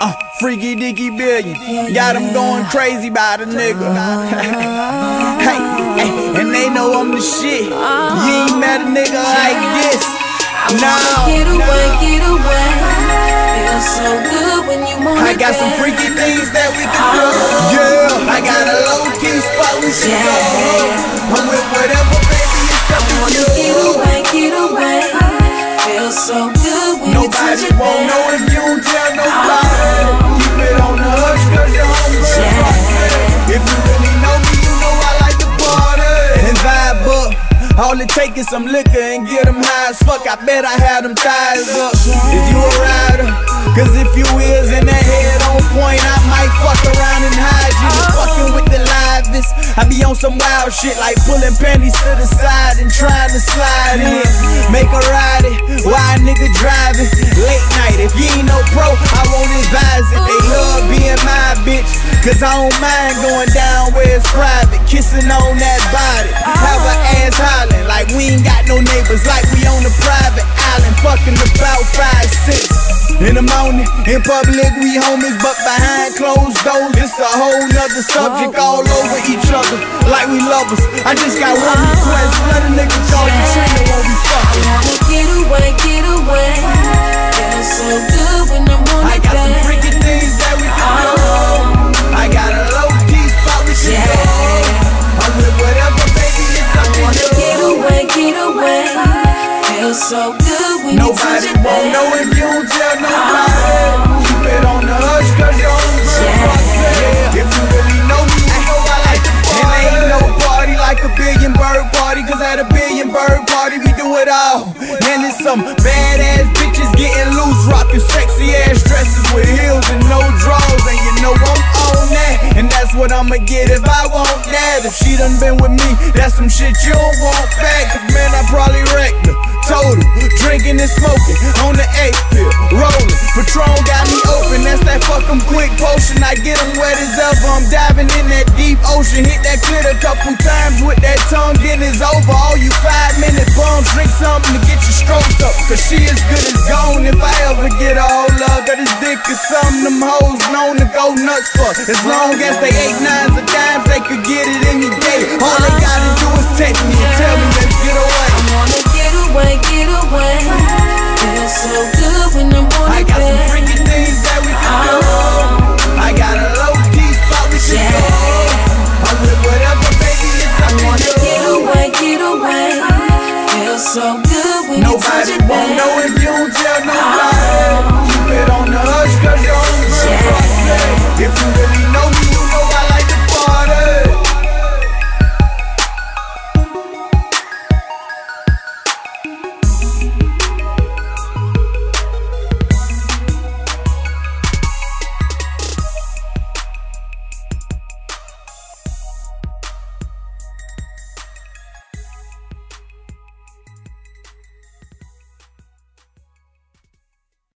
Freaky Dicky Billion, got them going crazy by the nigga. Hey, and they know I'm the shit. You ain't met a nigga like this. No. Get away, get away. Feels so good when you want I got some freaky things that we can do. Yeah, I got a low-key spot we should go. I'm with whatever, baby, it's up to you. Get away, get away. Feels so good when you touch Nobody it, won't babe. know if you don't tell nobody. Keep it on the hush, cause you're hungry. If you really know me, you know I like to party and vibe up. All it take is some liquor and get them high as fuck. I bet I have them thighs up. Is you a rider? Cause if you is and that head on point, I might fuck around and hide you. Fucking with the liveness, I be on some wild shit like pulling panties to the side and trying to slide in. Make her ride it, why a nigga driving? Late night, if you ain't no pro, I won't advise it. They love being my bitch, cause I don't mind going down where it's private. Kissing on that body, have her ass hollering like we ain't got no neighbors, like we on a private island. Fucking about 5, 6 in the morning, in public we homies, but behind closed doors it's a whole nother subject. All over each other like we lovers. I just got one request, let a nigga call you Trina when we fucking. Get away, get away. Feels so good when I'm on I it, got some babe. freaky things that we can do. I got a low-key spot we should go. I'm with whatever, baby, it's up to you. Get away, get away. Feels so good when you touch Nobody it, won't babe. know if you don't tell nobody. Keep it on the hush, cause you're hungry. If you really know me, you know I like to party. And ain't no party like a billion bird party, cause at a billion bird party we do it all. And it's some badass bitches getting loose, rocking sexy ass dresses with heels and no drawers. And you know I'm on that, and that's what I'ma get if I want that. If she done been with me, that's some shit you don't want back. Cause man, I probably wrecked her. Total, drinking and smoking on the 8th pill, rolling. Patron got me open, that's that fucking quick potion. I get them wet as ever, I'm diving in that deep ocean. Hit that clit a couple times with that tongue, then it's over. All you 5-minute bums, drink something to get your strokes up. Cause she as good as gone if I ever get a hold of her. This dick is something them hoes known to go nuts for. As long as they 8 9s of dimes, they could get it any day. All they gotta do is text me and tell me let's get away. I wanna get away, get away. Feels so good when I'm on I it, got some babe.